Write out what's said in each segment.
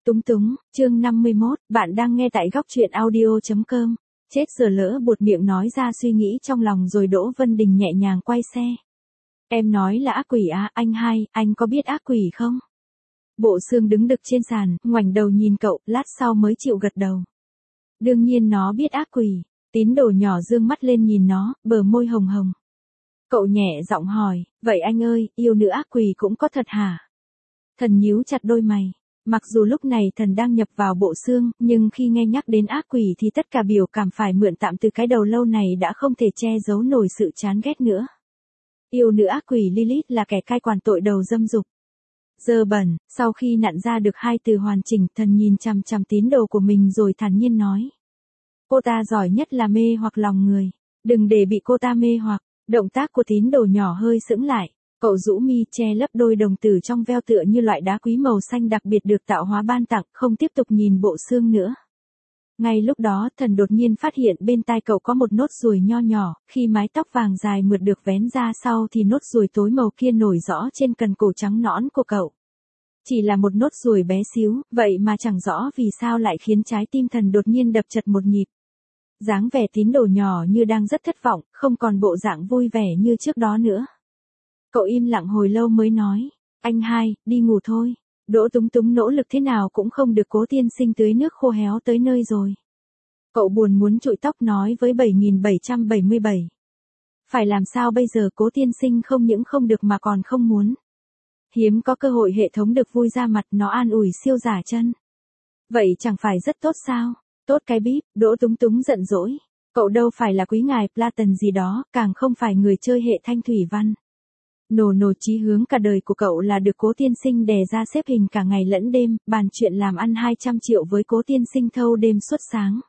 Túng túng, chương 51, bạn đang nghe tại góc truyện audio.com. Chết giờ lỡ buột miệng nói ra suy nghĩ trong lòng rồi Đỗ Vân Đình nhẹ nhàng quay xe. Em nói là ác quỷ à, anh hai, anh có biết ác quỷ không? Bộ Xương đứng đực trên sàn, ngoảnh đầu nhìn cậu, lát sau mới chịu gật đầu. Đương nhiên nó biết ác quỷ. Tín đồ nhỏ dương mắt lên nhìn nó, bờ môi hồng hồng. Cậu nhẹ giọng hỏi, vậy anh ơi, yêu nữ ác quỷ cũng có thật hả? Thần nhíu chặt đôi mày. Mặc dù lúc này thần đang nhập vào Bộ Xương, nhưng khi nghe nhắc đến ác quỷ thì tất cả biểu cảm phải mượn tạm từ cái đầu lâu này đã không thể che giấu nổi sự chán ghét nữa. Yêu nữ ác quỷ Lilith là kẻ cai quản tội đầu dâm dục. Dơ bẩn, sau khi nặn ra được hai từ hoàn chỉnh, thần nhìn chằm chằm tín đồ của mình rồi thản nhiên nói. Cô ta giỏi nhất là mê hoặc lòng người. Đừng để bị cô ta mê hoặc. Động tác của tín đồ nhỏ hơi sững lại. Cậu rũ mi che lấp đôi đồng tử trong veo tựa như loại đá quý màu xanh đặc biệt được tạo hóa ban tặng, không tiếp tục nhìn Bộ Xương nữa. Ngay lúc đó, thần đột nhiên phát hiện bên tai cậu có một nốt ruồi nho nhỏ, khi mái tóc vàng dài mượt được vén ra sau thì nốt ruồi tối màu kia nổi rõ trên cần cổ trắng nõn của cậu. Chỉ là một nốt ruồi bé xíu, vậy mà chẳng rõ vì sao lại khiến trái tim thần đột nhiên đập chật một nhịp. Dáng vẻ tín đồ nhỏ như đang rất thất vọng, không còn bộ dạng vui vẻ như trước đó nữa. Cậu im lặng hồi lâu mới nói, anh hai, đi ngủ thôi. Đỗ Túng Túng nỗ lực thế nào cũng không được Cố tiên sinh tưới nước khô héo tới nơi rồi. Cậu buồn muốn trụi tóc nói với 7777. Phải làm sao bây giờ, Cố tiên sinh không những không được mà còn không muốn. Hiếm có cơ hội hệ thống được vui ra mặt, nó an ủi siêu giả chân. Vậy chẳng phải rất tốt sao? Tốt cái bíp, Đỗ Túng Túng giận dỗi. Cậu đâu phải là quý ngài Platon gì đó, càng không phải người chơi hệ thanh thủy văn. Nổ chí hướng cả đời của cậu là được Cố tiên sinh đè ra xếp hình cả ngày lẫn đêm, bàn chuyện làm ăn 200 triệu với Cố tiên sinh thâu đêm suốt sáng.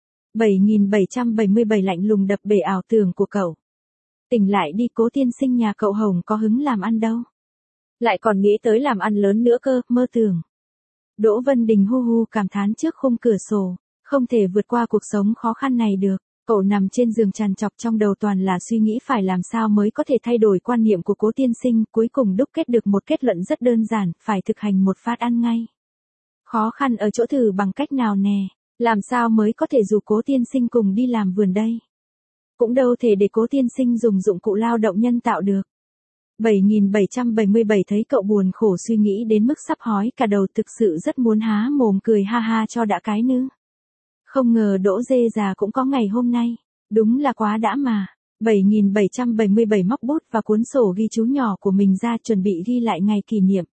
7777 lạnh lùng đập bể ảo tưởng của cậu. Tỉnh lại đi, Cố tiên sinh nhà cậu Hồng có hứng làm ăn đâu. Lại còn nghĩ tới làm ăn lớn nữa cơ, mơ tưởng. Đỗ Vân Đình hu hu cảm thán trước khung cửa sổ, không thể vượt qua cuộc sống khó khăn này được. Cậu nằm trên giường trằn trọc, trong đầu toàn là suy nghĩ phải làm sao mới có thể thay đổi quan niệm của Cố tiên sinh, cuối cùng đúc kết được một kết luận rất đơn giản, phải thực hành một phát ăn ngay. Khó khăn ở chỗ thử bằng cách nào nè, làm sao mới có thể rủ Cố tiên sinh cùng đi làm vườn đây. Cũng đâu thể để Cố tiên sinh dùng dụng cụ lao động nhân tạo được. 7777 thấy cậu buồn khổ suy nghĩ đến mức sắp hói cả đầu, thực sự rất muốn há mồm cười ha ha cho đã cái nữa. Không ngờ Đỗ dê già cũng có ngày hôm nay, đúng là quá đã mà. 7777 móc bút và cuốn sổ ghi chú nhỏ của mình ra chuẩn bị ghi lại ngày kỷ niệm.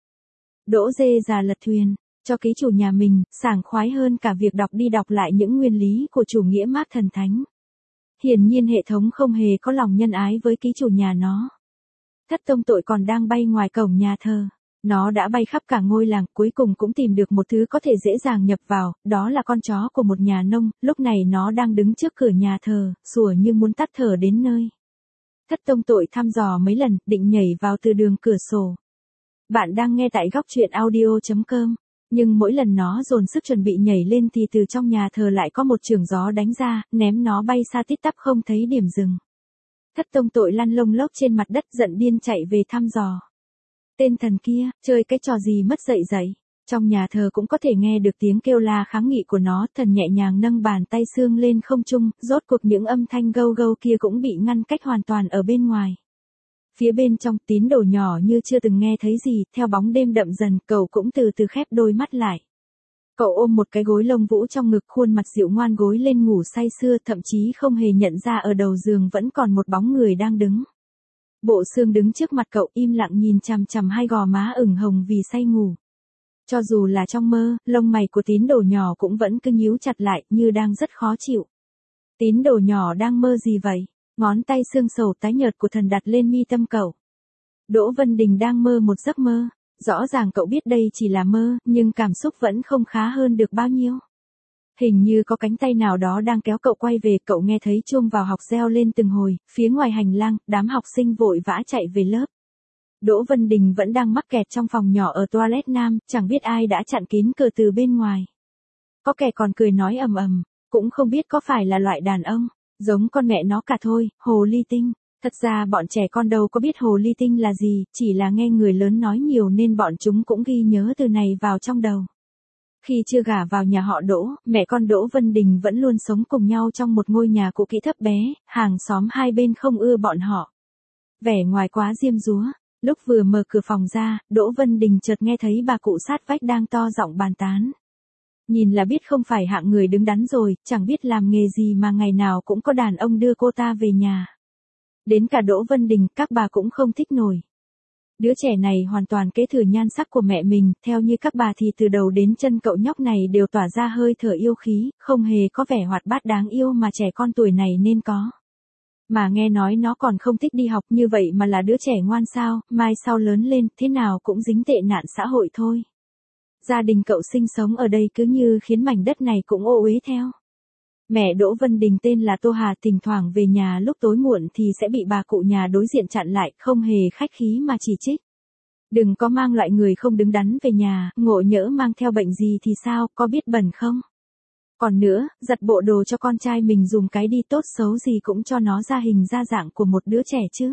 Đỗ dê già lật thuyền, cho ký chủ nhà mình, sảng khoái hơn cả việc đọc đi đọc lại những nguyên lý của chủ nghĩa Mác thần thánh. Hiển nhiên hệ thống không hề có lòng nhân ái với ký chủ nhà nó. Thất tông tội còn đang bay ngoài cổng nhà thờ. Nó đã bay khắp cả ngôi làng, cuối cùng cũng tìm được một thứ có thể dễ dàng nhập vào, đó là con chó của một nhà nông, lúc này nó đang đứng trước cửa nhà thờ, sủa như muốn tắt thở đến nơi. Thất tông tội thăm dò mấy lần, định nhảy vào từ đường cửa sổ. Bạn đang nghe tại góc truyện audio.com, nhưng mỗi lần nó dồn sức chuẩn bị nhảy lên thì từ trong nhà thờ lại có một chưởng gió đánh ra, ném nó bay xa tít tắp không thấy điểm dừng. Thất tông tội lăn lông lốc trên mặt đất giận điên chạy về thăm dò. Tên thần kia, chơi cái trò gì mất dạy. Trong nhà thờ cũng có thể nghe được tiếng kêu la kháng nghị của nó, thần nhẹ nhàng nâng bàn tay xương lên không trung, rốt cuộc những âm thanh gâu gâu kia cũng bị ngăn cách hoàn toàn ở bên ngoài. Phía bên trong, tín đồ nhỏ như chưa từng nghe thấy gì, theo bóng đêm đậm dần, cậu cũng từ từ khép đôi mắt lại. Cậu ôm một cái gối lông vũ trong ngực, khuôn mặt dịu ngoan gối lên ngủ say sưa, thậm chí không hề nhận ra ở đầu giường vẫn còn một bóng người đang đứng. Bộ Xương đứng trước mặt cậu im lặng nhìn chằm chằm hai gò má ửng hồng vì say ngủ. Cho dù là trong mơ, lông mày của tín đồ nhỏ cũng vẫn cứ nhíu chặt lại như đang rất khó chịu. Tín đồ nhỏ đang mơ gì vậy? Ngón tay xương sầu tái nhợt của thần đặt lên mi tâm cậu. Đỗ Vân Đình đang mơ một giấc mơ. Rõ ràng cậu biết đây chỉ là mơ, nhưng cảm xúc vẫn không khá hơn được bao nhiêu. Hình như có cánh tay nào đó đang kéo cậu quay về, cậu nghe thấy chuông vào học reo lên từng hồi, phía ngoài hành lang, đám học sinh vội vã chạy về lớp. Đỗ Vân Đình vẫn đang mắc kẹt trong phòng nhỏ ở toilet nam, chẳng biết ai đã chặn kín cửa từ bên ngoài. Có kẻ còn cười nói ầm ầm, cũng không biết có phải là loại đàn ông, giống con mẹ nó cả thôi, hồ ly tinh. Thật ra bọn trẻ con đâu có biết hồ ly tinh là gì, chỉ là nghe người lớn nói nhiều nên bọn chúng cũng ghi nhớ từ này vào trong đầu. Khi chưa gả vào nhà họ Đỗ, mẹ con Đỗ Vân Đình vẫn luôn sống cùng nhau trong một ngôi nhà cũ kỹ thấp bé, hàng xóm hai bên không ưa bọn họ. Vẻ ngoài quá diêm dúa. Lúc vừa mở cửa phòng ra, Đỗ Vân Đình chợt nghe thấy bà cụ sát vách đang to giọng bàn tán. Nhìn là biết không phải hạng người đứng đắn rồi, chẳng biết làm nghề gì mà ngày nào cũng có đàn ông đưa cô ta về nhà. Đến cả Đỗ Vân Đình, các bà cũng không thích nổi. Đứa trẻ này hoàn toàn kế thừa nhan sắc của mẹ mình, theo như các bà thì từ đầu đến chân cậu nhóc này đều tỏa ra hơi thở yêu khí, không hề có vẻ hoạt bát đáng yêu mà trẻ con tuổi này nên có. Mà nghe nói nó còn không thích đi học, như vậy mà là đứa trẻ ngoan sao, mai sau lớn lên, thế nào cũng dính tệ nạn xã hội thôi. Gia đình cậu sinh sống ở đây cứ như khiến mảnh đất này cũng ô uế theo. Mẹ Đỗ Vân Đình tên là Tô Hà, thỉnh thoảng về nhà lúc tối muộn thì sẽ bị bà cụ nhà đối diện chặn lại, không hề khách khí mà chỉ trích. Đừng có mang loại người không đứng đắn về nhà, ngộ nhỡ mang theo bệnh gì thì sao, có biết bẩn không? Còn nữa, giặt bộ đồ cho con trai mình dùng cái đi, tốt xấu gì cũng cho nó ra hình ra dạng của một đứa trẻ chứ.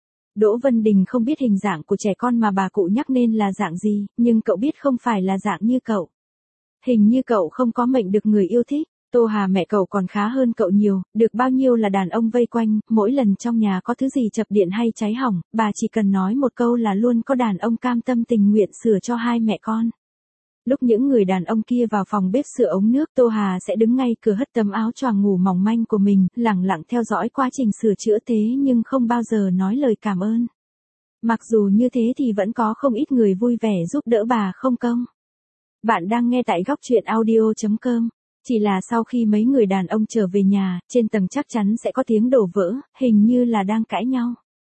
Đỗ Vân Đình không biết hình dạng của trẻ con mà bà cụ nhắc nên là dạng gì, nhưng cậu biết không phải là dạng như cậu. Hình như cậu không có mệnh được người yêu thích. Tô Hà mẹ cậu còn khá hơn cậu nhiều, được bao nhiêu là đàn ông vây quanh, mỗi lần trong nhà có thứ gì chập điện hay cháy hỏng, bà chỉ cần nói một câu là luôn có đàn ông cam tâm tình nguyện sửa cho hai mẹ con. Lúc những người đàn ông kia vào phòng bếp sửa ống nước, Tô Hà sẽ đứng ngay cửa hất tấm áo choàng ngủ mỏng manh của mình, lẳng lặng theo dõi quá trình sửa chữa thế nhưng không bao giờ nói lời cảm ơn. Mặc dù như thế thì vẫn có không ít người vui vẻ giúp đỡ bà không công. Bạn đang nghe tại góc truyện audio.com. Chỉ là sau khi mấy người đàn ông trở về nhà, trên tầng chắc chắn sẽ có tiếng đổ vỡ, hình như là đang cãi nhau.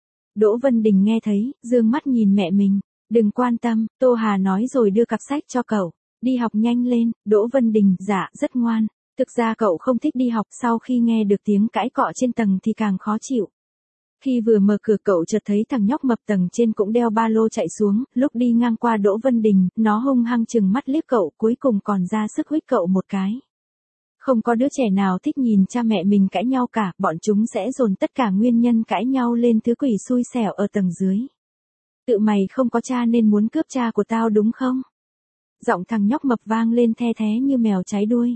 Đỗ Vân Đình nghe thấy, dương mắt nhìn mẹ mình. Đừng quan tâm, Tô Hà nói rồi đưa cặp sách cho cậu. Đi học nhanh lên. Đỗ Vân Đình, dạ, rất ngoan. Thực ra cậu không thích đi học, sau khi nghe được tiếng cãi cọ trên tầng thì càng khó chịu. Khi vừa mở cửa cậu chợt thấy thằng nhóc mập tầng trên cũng đeo ba lô chạy xuống, lúc đi ngang qua Đỗ Vân Đình, nó hung hăng chừng mắt liếc cậu, cuối cùng còn ra sức huých cậu một cái. Không có đứa trẻ nào thích nhìn cha mẹ mình cãi nhau cả, bọn chúng sẽ dồn tất cả nguyên nhân cãi nhau lên thứ quỷ xui xẻo ở tầng dưới. Tự mày không có cha nên muốn cướp cha của tao đúng không? Giọng thằng nhóc mập vang lên the thé như mèo cháy đuôi.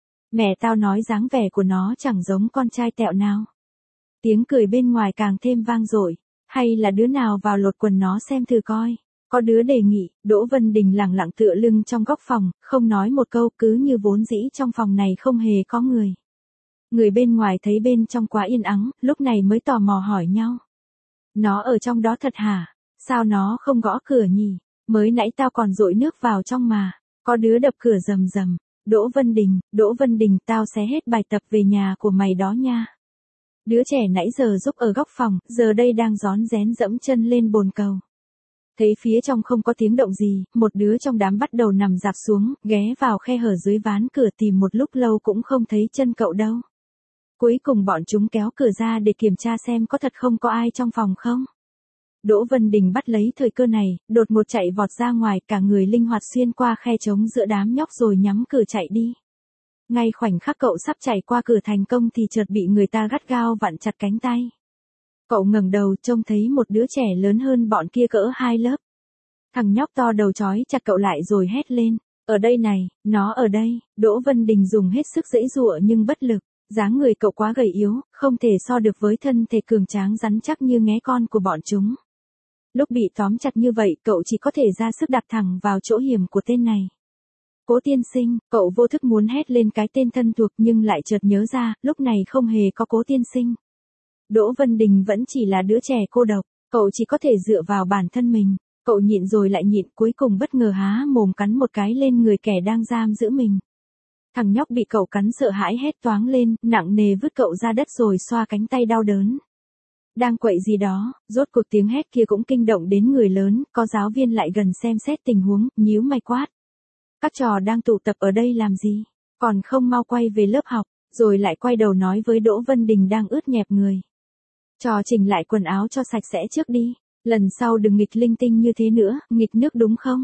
Mẹ tao nói dáng vẻ của nó chẳng giống con trai tẹo nào. Tiếng cười bên ngoài càng thêm vang dội. Hay là đứa nào vào lột quần nó xem thử coi. Có đứa đề nghị. Đỗ Vân Đình lẳng lặng tựa lưng trong góc phòng, không nói một câu, cứ như vốn dĩ trong phòng này không hề có người. Người bên ngoài thấy bên trong quá yên ắng, lúc này mới tò mò hỏi nhau. Nó ở trong đó thật hả? Sao nó không gõ cửa nhỉ? Mới nãy tao còn dội nước vào trong mà. Có đứa đập cửa rầm rầm. Đỗ Vân Đình, tao xé hết bài tập về nhà của mày đó nha. Đứa trẻ nãy giờ giúp ở góc phòng, giờ đây đang rón rén dẫm chân lên bồn cầu. Thấy phía trong không có tiếng động gì, một đứa trong đám bắt đầu nằm dạp xuống, ghé vào khe hở dưới ván cửa tìm một lúc lâu cũng không thấy chân cậu đâu. Cuối cùng bọn chúng kéo cửa ra để kiểm tra xem có thật không có ai trong phòng không. Đỗ Vân Đình bắt lấy thời cơ này, đột ngột chạy vọt ra ngoài, cả người linh hoạt xuyên qua khe trống giữa đám nhóc rồi nhắm cửa chạy đi. Ngay khoảnh khắc cậu sắp chạy qua cửa thành công thì chợt bị người ta gắt gao vặn chặt cánh tay. Cậu ngẩng đầu trông thấy một đứa trẻ lớn hơn bọn kia cỡ 2 lớp. Thằng nhóc to đầu trói chặt cậu lại rồi hét lên. Ở đây này, nó ở đây. Đỗ Vân Đình dùng hết sức giãy giụa nhưng bất lực. Dáng người cậu quá gầy yếu, không thể so được với thân thể cường tráng rắn chắc như nghé con của bọn chúng. Lúc bị tóm chặt như vậy, cậu chỉ có thể ra sức đặt thẳng vào chỗ hiểm của tên này. Cố tiên sinh, cậu vô thức muốn hét lên cái tên thân thuộc nhưng lại chợt nhớ ra, lúc này không hề có Cố tiên sinh. Đỗ Vân Đình vẫn chỉ là đứa trẻ cô độc, cậu chỉ có thể dựa vào bản thân mình. Cậu nhịn rồi lại nhịn, cuối cùng bất ngờ há mồm cắn một cái lên người kẻ đang giam giữ mình. Thằng nhóc bị cậu cắn sợ hãi hét toáng lên, nặng nề vứt cậu ra đất rồi xoa cánh tay đau đớn. Đang quậy gì đó, rốt cuộc tiếng hét kia cũng kinh động đến người lớn, có giáo viên lại gần xem xét tình huống, nhíu mày quát. Các trò đang tụ tập ở đây làm gì? Còn không mau quay về lớp học, rồi lại quay đầu nói với Đỗ Vân Đình đang ướt nhẹp người. Trò chỉnh lại quần áo cho sạch sẽ trước đi, lần sau đừng nghịch linh tinh như thế nữa, nghịch nước đúng không?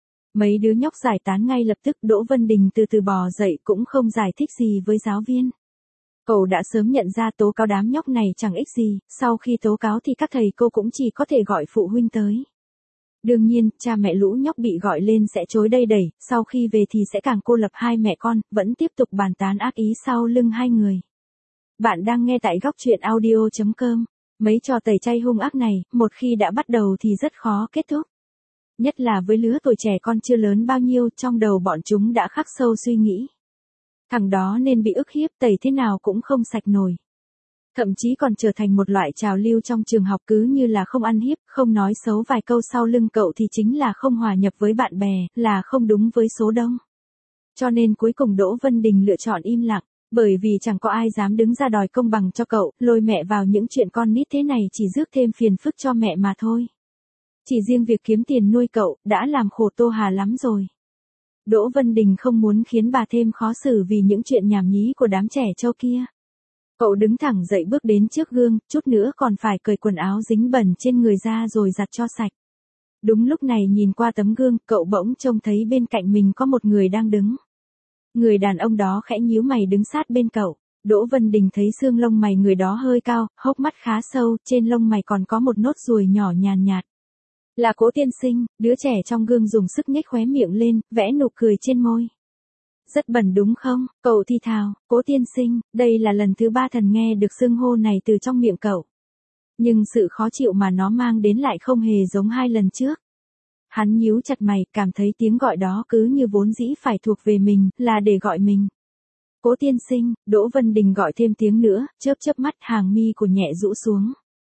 Mấy đứa nhóc giải tán ngay lập tức. Đỗ Vân Đình từ từ bò dậy cũng không giải thích gì với giáo viên. Cậu đã sớm nhận ra tố cáo đám nhóc này chẳng ích gì, sau khi tố cáo thì các thầy cô cũng chỉ có thể gọi phụ huynh tới. Đương nhiên, cha mẹ lũ nhóc bị gọi lên sẽ chối đây đẩy, sau khi về thì sẽ càng cô lập hai mẹ con, vẫn tiếp tục bàn tán ác ý sau lưng hai người. Bạn đang nghe tại góc truyện audio.com. Mấy trò tẩy chay hung ác này, một khi đã bắt đầu thì rất khó kết thúc. Nhất là với lứa tuổi trẻ con chưa lớn bao nhiêu, trong đầu bọn chúng đã khắc sâu suy nghĩ. Thằng đó nên bị ức hiếp, tẩy thế nào cũng không sạch nổi. Thậm chí còn trở thành một loại trào lưu trong trường học, cứ như là không ăn hiếp, không nói xấu vài câu sau lưng cậu thì chính là không hòa nhập với bạn bè, là không đúng với số đông. Cho nên cuối cùng Đỗ Vân Đình lựa chọn im lặng, bởi vì chẳng có ai dám đứng ra đòi công bằng cho cậu, lôi mẹ vào những chuyện con nít thế này chỉ rước thêm phiền phức cho mẹ mà thôi. Chỉ riêng việc kiếm tiền nuôi cậu, đã làm khổ Tô Hà lắm rồi. Đỗ Vân Đình không muốn khiến bà thêm khó xử vì những chuyện nhảm nhí của đám trẻ trâu kia. Cậu đứng thẳng dậy bước đến trước gương, chút nữa còn phải cởi quần áo dính bẩn trên người ra rồi giặt cho sạch. Đúng lúc này nhìn qua tấm gương, cậu bỗng trông thấy bên cạnh mình có một người đang đứng. Người đàn ông đó khẽ nhíu mày đứng sát bên cậu. Đỗ Vân Đình thấy xương lông mày người đó hơi cao, hốc mắt khá sâu, trên lông mày còn có một nốt ruồi nhỏ nhàn nhạt. Là Cố tiên sinh, đứa trẻ trong gương dùng sức nhếch khóe miệng lên, vẽ nụ cười trên môi. Rất bẩn đúng không? Cậu thì thào, Cố tiên sinh, đây là lần thứ 3 thần nghe được xưng hô này từ trong miệng cậu. Nhưng sự khó chịu mà nó mang đến lại không hề giống 2 lần trước. Hắn nhíu chặt mày, cảm thấy tiếng gọi đó cứ như vốn dĩ phải thuộc về mình, là để gọi mình. Cố tiên sinh, Đỗ Vân Đình gọi thêm tiếng nữa, chớp chớp mắt, hàng mi của nhẹ rũ xuống.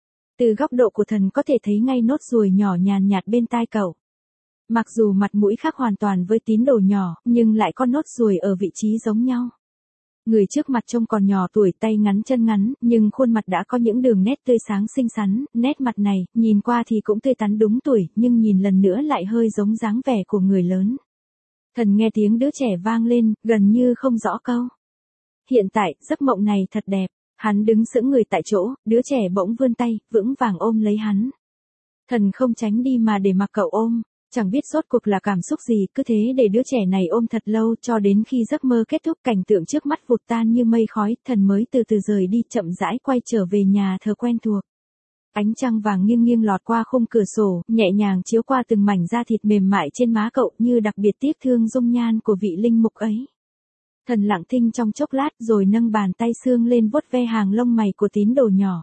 Từ góc độ của thần có thể thấy ngay nốt ruồi nhỏ nhàn nhạt bên tai cậu. Mặc dù mặt mũi khác hoàn toàn với tín đồ nhỏ, nhưng lại có nốt ruồi ở vị trí giống nhau. Người trước mặt trông còn nhỏ tuổi, tay ngắn chân ngắn, nhưng khuôn mặt đã có những đường nét tươi sáng xinh xắn, nét mặt này, nhìn qua thì cũng tươi tắn đúng tuổi, nhưng nhìn lần nữa lại hơi giống dáng vẻ của người lớn. Thần nghe tiếng đứa trẻ vang lên, gần như không rõ câu. Hiện tại, giấc mộng này thật đẹp. Hắn đứng sững người tại chỗ, đứa trẻ bỗng vươn tay, vững vàng ôm lấy hắn. Thần không tránh đi mà để mặc cậu ôm, chẳng biết rốt cuộc là cảm xúc gì, cứ thế để đứa trẻ này ôm thật lâu cho đến khi giấc mơ kết thúc, cảnh tượng trước mắt vụt tan như mây khói, thần mới từ từ rời đi, chậm rãi quay trở về nhà thờ quen thuộc. Ánh trăng vàng nghiêng nghiêng lọt qua khung cửa sổ, nhẹ nhàng chiếu qua từng mảnh da thịt mềm mại trên má cậu, như đặc biệt tiếc thương dung nhan của vị linh mục ấy. Thần lặng thinh trong chốc lát rồi nâng bàn tay xương lên vuốt ve hàng lông mày của tín đồ nhỏ.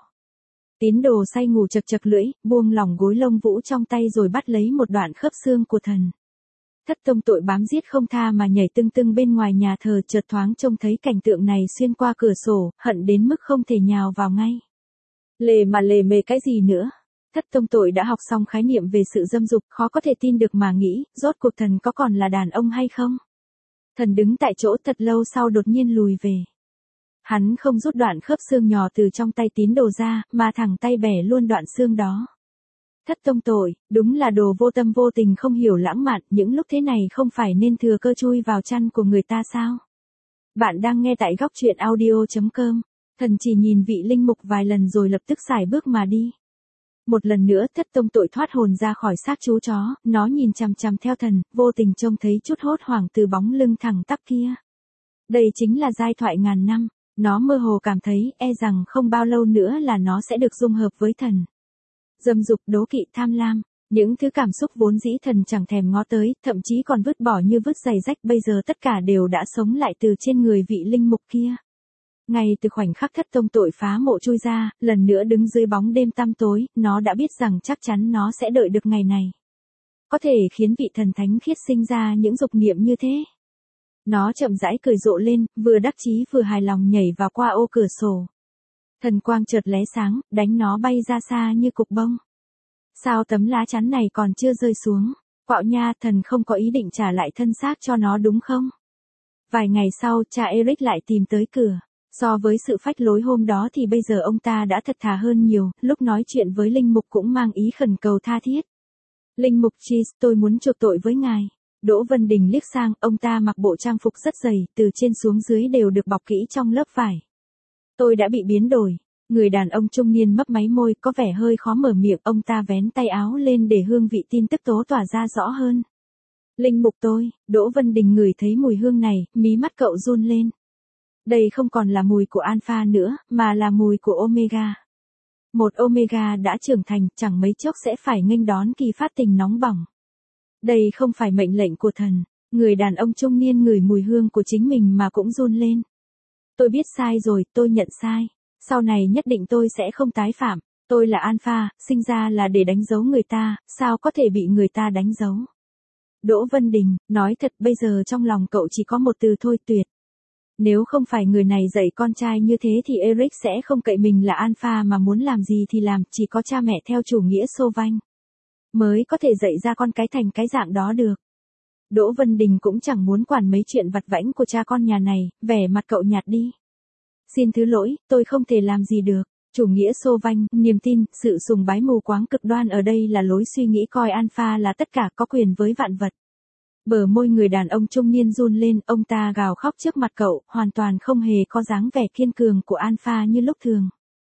Tín đồ say ngủ chật chật lưỡi, buông lỏng gối lông vũ trong tay rồi bắt lấy một đoạn khớp xương của thần. Thất tông tội bám giết không tha mà nhảy tưng tưng bên ngoài nhà thờ, chợt thoáng trông thấy cảnh tượng này xuyên qua cửa sổ, hận đến mức không thể nhào vào ngay. Lề mà lề mề cái gì nữa? Thất tông tội đã học xong khái niệm về sự dâm dục, khó có thể tin được mà nghĩ, rốt cuộc thần có còn là đàn ông hay không? Thần đứng tại chỗ thật lâu sau đột nhiên lùi về. Hắn không rút đoạn khớp xương nhỏ từ trong tay tín đồ ra, mà thẳng tay bẻ luôn đoạn xương đó. Thất tông tội, đúng là đồ vô tâm vô tình không hiểu lãng mạn, những lúc thế này không phải nên thừa cơ chui vào chăn của người ta sao? Bạn đang nghe tại góc truyện audio.com. Thần chỉ nhìn vị linh mục vài lần rồi lập tức sải bước mà đi. Một lần nữa thất tông tội thoát hồn ra khỏi xác chú chó, nó nhìn chằm chằm theo thần, vô tình trông thấy chút hốt hoảng từ bóng lưng thẳng tắp kia. Đây chính là giai thoại ngàn năm, nó mơ hồ cảm thấy e rằng không bao lâu nữa là nó sẽ được dung hợp với thần. Dâm dục, đố kỵ, tham lam, những thứ cảm xúc vốn dĩ thần chẳng thèm ngó tới, thậm chí còn vứt bỏ như vứt giày rách, bây giờ tất cả đều đã sống lại từ trên người vị linh mục kia. Ngay từ khoảnh khắc thất tông tội phá mộ chui ra, lần nữa đứng dưới bóng đêm tăm tối, nó đã biết rằng chắc chắn nó sẽ đợi được ngày này. Có thể khiến vị thần thánh khiết sinh ra những dục niệm như thế. Nó chậm rãi cười rộ lên, vừa đắc chí vừa hài lòng nhảy vào qua ô cửa sổ. Thần quang chợt lóe sáng, đánh nó bay ra xa như cục bông. Sao tấm lá chắn này còn chưa rơi xuống? Quạo nha, thần không có ý định trả lại thân xác cho nó đúng không? Vài ngày sau, cha Eric lại tìm tới cửa. So với sự phách lối hôm đó thì bây giờ ông ta đã thật thà hơn nhiều, lúc nói chuyện với linh mục cũng mang ý khẩn cầu tha thiết. Linh mục Cheese, tôi muốn chuộc tội với ngài. Đỗ Vân Đình liếc sang, ông ta mặc bộ trang phục rất dày, từ trên xuống dưới đều được bọc kỹ trong lớp vải. Tôi đã bị biến đổi. Người đàn ông trung niên mấp máy môi, có vẻ hơi khó mở miệng, ông ta vén tay áo lên để hương vị tin tức tố tỏa ra rõ hơn. Linh mục tôi, Đỗ Vân Đình ngửi thấy mùi hương này, mí mắt cậu run lên. Đây không còn là mùi của Alpha nữa, mà là mùi của Omega. Một Omega đã trưởng thành, chẳng mấy chốc sẽ phải nghênh đón kỳ phát tình nóng bỏng. Đây không phải mệnh lệnh của thần. Người đàn ông trung niên ngửi mùi hương của chính mình mà cũng run lên. Tôi biết sai rồi, tôi nhận sai. Sau này nhất định tôi sẽ không tái phạm. Tôi là Alpha, sinh ra là để đánh dấu người ta, sao có thể bị người ta đánh dấu. Đỗ Vân Đình, nói thật bây giờ trong lòng cậu chỉ có một từ thôi, tuyệt. Nếu không phải người này dạy con trai như thế thì Eric sẽ không cậy mình là Alpha mà muốn làm gì thì làm, chỉ có cha mẹ theo chủ nghĩa xô vanh mới có thể dạy ra con cái thành cái dạng đó được. Đỗ Vân Đình cũng chẳng muốn quản mấy chuyện vặt vãnh của cha con nhà này, vẻ mặt cậu nhạt đi. Xin thứ lỗi, tôi không thể làm gì được. Chủ nghĩa xô vanh, niềm tin, sự sùng bái mù quáng cực đoan ở đây là lối suy nghĩ coi Alpha là tất cả, có quyền với vạn vật. Bờ môi người đàn ông trung niên run lên, ông ta gào khóc trước mặt cậu, hoàn toàn không hề có dáng vẻ kiên cường của Alpha như lúc thường.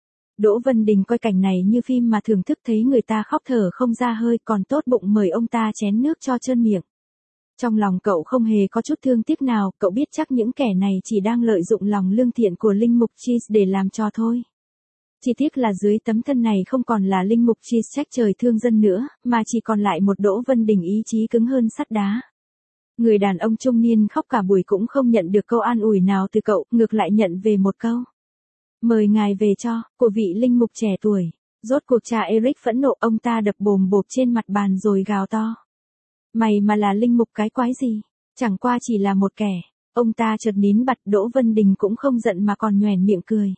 Đỗ Vân Đình coi cảnh này như phim mà thưởng thức, thấy người ta khóc thở không ra hơi, còn tốt bụng mời ông ta chén nước cho trơn miệng. Trong lòng cậu không hề có chút thương tiếc nào, cậu biết chắc những kẻ này chỉ đang lợi dụng lòng lương thiện của linh mục Cheese để làm trò thôi. Chỉ tiếc là dưới tấm thân này không còn là linh mục Cheese trách trời thương dân nữa, mà chỉ còn lại một Đỗ Vân Đình ý chí cứng hơn sắt đá. Người đàn ông trung niên khóc cả buổi cũng không nhận được câu an ủi nào từ cậu, ngược lại nhận về một câu. Mời ngài về cho, của vị linh mục trẻ tuổi. Rốt cuộc cha Eric phẫn nộ, ông ta đập bồm bộp trên mặt bàn rồi gào to. Mày mà là linh mục cái quái gì? Chẳng qua chỉ là một kẻ. Ông ta chợt nín bặt. Đỗ Vân Đình cũng không giận mà còn nhoẻn miệng cười.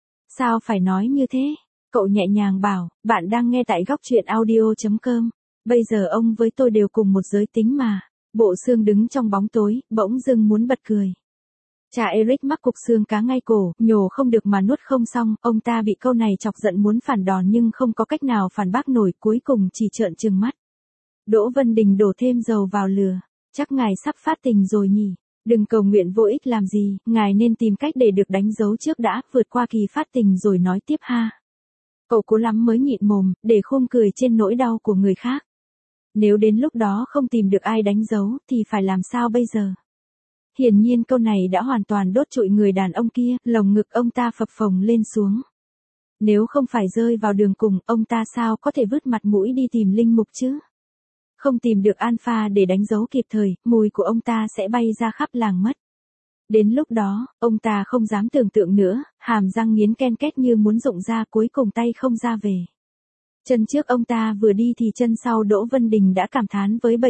Sao phải nói như thế? Cậu nhẹ nhàng bảo, bạn đang nghe tại góc truyện audio.com. Bây giờ ông với tôi đều cùng một giới tính mà. Bộ xương đứng trong bóng tối, bỗng dưng muốn bật cười. Cha Eric mắc cục xương cá ngay cổ, nhổ không được mà nuốt không xong, ông ta bị câu này chọc giận muốn phản đòn nhưng không có cách nào phản bác nổi, cuối cùng chỉ trợn trừng mắt. Đỗ Vân Đình đổ thêm dầu vào lửa. Chắc ngài sắp phát tình rồi nhỉ? Đừng cầu nguyện vô ích làm gì, ngài nên tìm cách để được đánh dấu trước đã, vượt qua kỳ phát tình rồi nói tiếp ha. Cậu cố lắm mới nhịn mồm, để khum cười trên nỗi đau của người khác. Nếu đến lúc đó không tìm được ai đánh dấu, thì phải làm sao bây giờ? Hiển nhiên câu này đã hoàn toàn đốt trụi người đàn ông kia, lồng ngực ông ta phập phồng lên xuống. Nếu không phải rơi vào đường cùng, ông ta sao có thể vứt mặt mũi đi tìm linh mục chứ? Không tìm được Alpha để đánh dấu kịp thời, mùi của ông ta sẽ bay ra khắp làng mất. Đến lúc đó, ông ta không dám tưởng tượng nữa, hàm răng nghiến ken két như muốn rụng ra, cuối cùng tay không ra về. Chân trước ông ta vừa đi thì chân sau Đỗ Vân Đình đã cảm thán với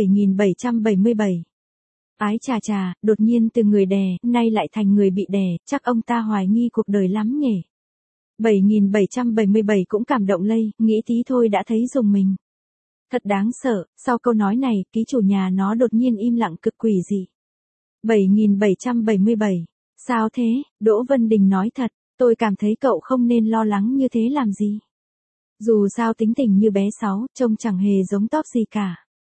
7777. Ái chà chà, đột nhiên từ người đè, nay lại thành người bị đè, chắc ông ta hoài nghi cuộc đời lắm nhỉ. 7777 cũng cảm động lây, nghĩ tí thôi đã thấy rùng mình. Thật đáng sợ, sau câu nói này, ký chủ nhà nó đột nhiên im lặng cực quỷ dị. 7777, sao thế? Đỗ Vân Đình nói thật, tôi cảm thấy cậu không nên lo lắng như thế làm gì. Dù sao tính tình như bé Sáu, trông chẳng hề giống top gì cả.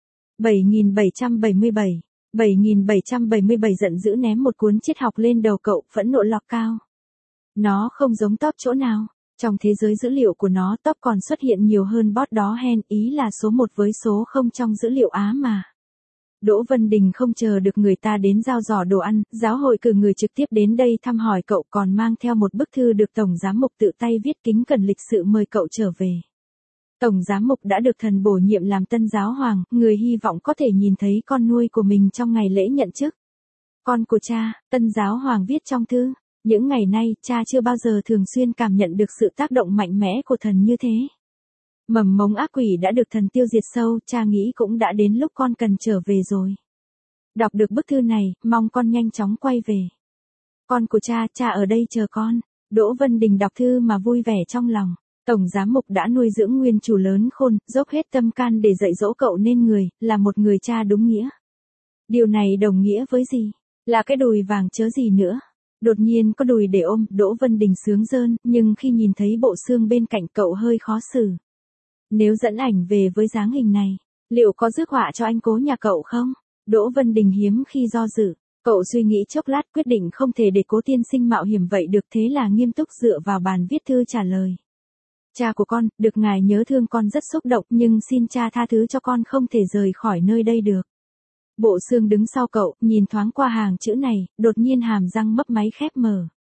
7777, 7777 giận dữ ném một cuốn triết học lên đầu cậu, phẫn nộ lọc cao. Nó không giống top chỗ nào. Trong thế giới dữ liệu của nó, top còn xuất hiện nhiều hơn bot đó hen, ý là số 1 với số 0 trong dữ liệu Á mà. Đỗ Vân Đình không chờ được người ta đến giao giỏ đồ ăn, giáo hội cử người trực tiếp đến đây thăm hỏi cậu, còn mang theo một bức thư được Tổng Giám mục tự tay viết kính cẩn lịch sự mời cậu trở về. Tổng Giám mục đã được thần bổ nhiệm làm tân giáo hoàng, người hy vọng có thể nhìn thấy con nuôi của mình trong ngày lễ nhận chức. Con của cha, tân giáo hoàng viết trong thư. Những ngày nay, cha chưa bao giờ thường xuyên cảm nhận được sự tác động mạnh mẽ của thần như thế. Mầm mống ác quỷ đã được thần tiêu diệt sâu, cha nghĩ cũng đã đến lúc con cần trở về rồi. Đọc được bức thư này, mong con nhanh chóng quay về. Con của cha ở đây chờ con. Đỗ Vân Đình đọc thư mà vui vẻ trong lòng. Tổng Giám mục đã nuôi dưỡng nguyên chủ lớn khôn, dốc hết tâm can để dạy dỗ cậu nên người, là một người cha đúng nghĩa. Điều này đồng nghĩa với gì? Là cái đùi vàng chớ gì nữa. Đột nhiên có đùi để ôm, Đỗ Vân Đình sướng rơn, nhưng khi nhìn thấy bộ xương bên cạnh cậu hơi khó xử. Nếu dẫn ảnh về với dáng hình này, liệu có rước họa cho anh cố nhà cậu không? Đỗ Vân Đình hiếm khi do dự, cậu suy nghĩ chốc lát quyết định không thể để Cố tiên sinh mạo hiểm vậy được, thế là nghiêm túc dựa vào bàn viết thư trả lời. Cha của con, được ngài nhớ thương con rất xúc động, nhưng xin cha tha thứ cho con không thể rời khỏi nơi đây được. Bộ xương đứng sau cậu, nhìn thoáng qua hàng chữ này, đột nhiên hàm răng mấp máy khép mở.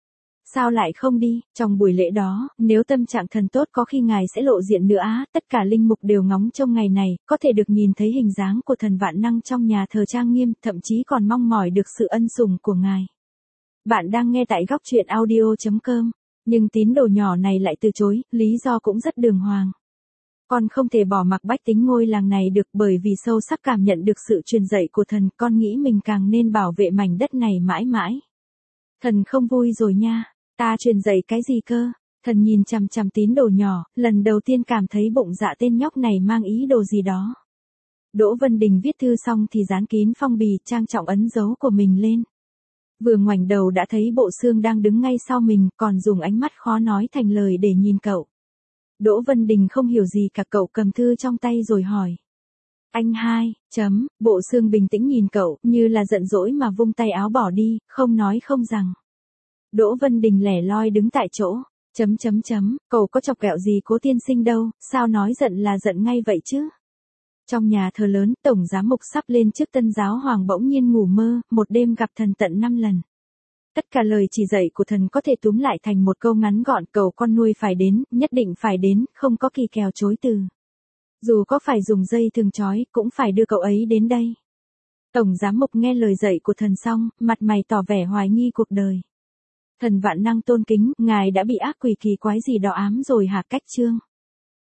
Sao lại không đi, trong buổi lễ đó, nếu tâm trạng thần tốt có khi ngài sẽ lộ diện nữa á, tất cả linh mục đều ngóng trông ngày này, có thể được nhìn thấy hình dáng của thần vạn năng trong nhà thờ trang nghiêm, thậm chí còn mong mỏi được sự ân sủng của ngài. Bạn đang nghe tại góc truyện audio.com, nhưng tín đồ nhỏ này lại từ chối, lý do cũng rất đường hoàng. Con không thể bỏ mặc bách tính ngôi làng này được, bởi vì sâu sắc cảm nhận được sự truyền dạy của thần, con nghĩ mình càng nên bảo vệ mảnh đất này mãi mãi. Thần không vui rồi nha, ta truyền dạy cái gì cơ? Thần nhìn chằm chằm tín đồ nhỏ, lần đầu tiên cảm thấy bụng dạ tên nhóc này mang ý đồ gì đó. Đỗ Vân Đình viết thư xong thì dán kín phong bì, trang trọng ấn dấu của mình lên. Vừa ngoảnh đầu đã thấy Bộ Xương đang đứng ngay sau mình, còn dùng ánh mắt khó nói thành lời để nhìn cậu. Đỗ Vân Đình không hiểu gì cả, cậu cầm thư trong tay rồi hỏi. Anh hai, Bộ Xương bình tĩnh nhìn cậu, như là giận dỗi mà vung tay áo bỏ đi, không nói không rằng. Đỗ Vân Đình lẻ loi đứng tại chỗ, cậu có chọc ghẹo gì Cố tiên sinh đâu, sao nói giận là giận ngay vậy chứ? Trong nhà thờ lớn, tổng giám mục sắp lên trước tân giáo hoàng bỗng nhiên ngủ mơ, một đêm gặp thần tận 5 lần. Tất cả lời chỉ dạy của thần có thể túm lại thành một câu ngắn gọn, cầu con nuôi phải đến, nhất định phải đến, không có kỳ kèo chối từ. Dù có phải dùng dây thừng trói, cũng phải đưa cậu ấy đến đây. Tổng giám mục nghe lời dạy của thần xong, mặt mày tỏ vẻ hoài nghi cuộc đời. Thần vạn năng tôn kính, ngài đã bị ác quỷ kỳ quái gì đó ám rồi hả? Cách chương